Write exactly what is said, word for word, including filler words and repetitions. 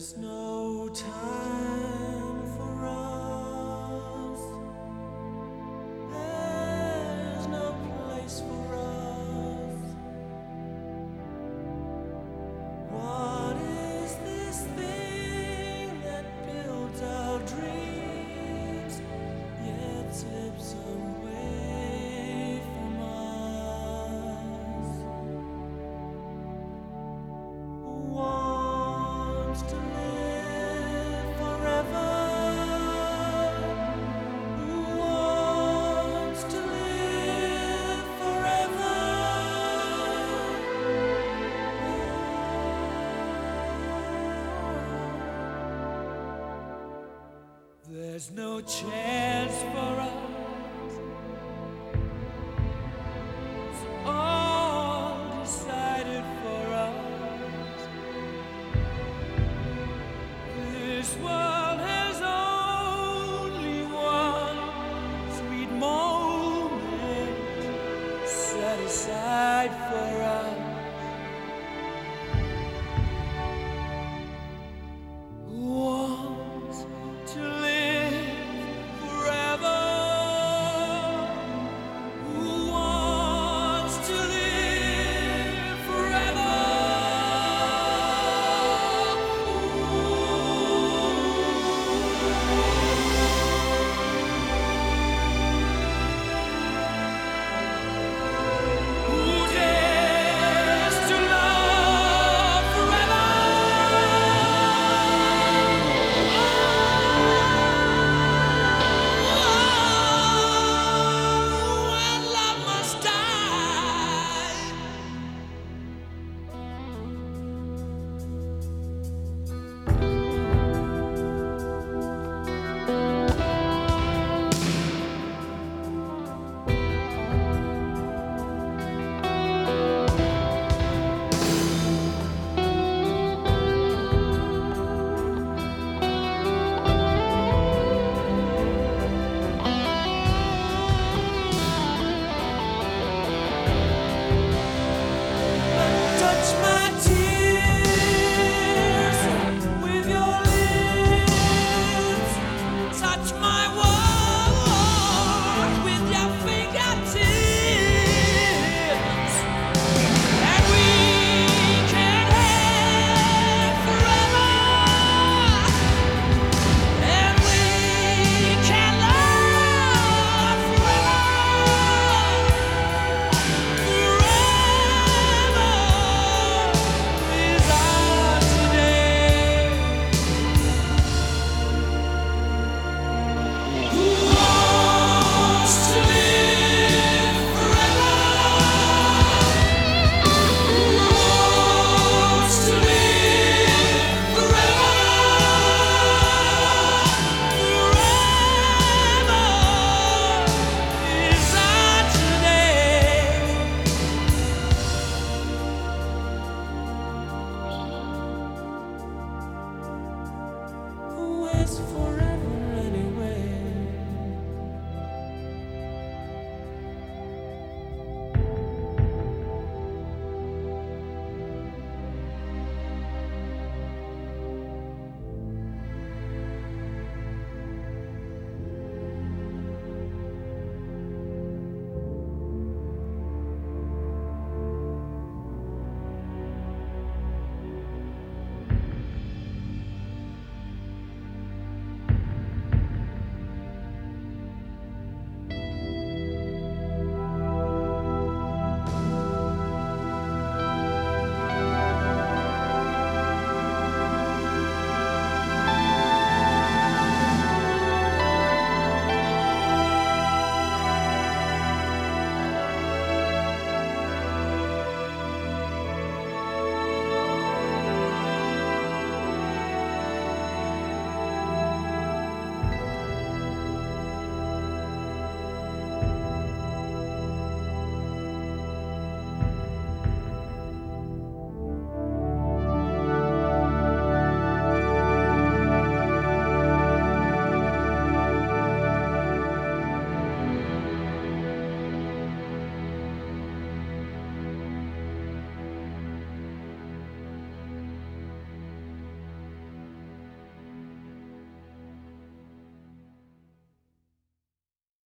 There's no time for us. There's no place for us. What is this thing that builds our dreams yet slips away from us? Wants to live forever. Who wants to live forever? There's no chance for us. It's all decided for us. This world has only one sweet moment set aside for us.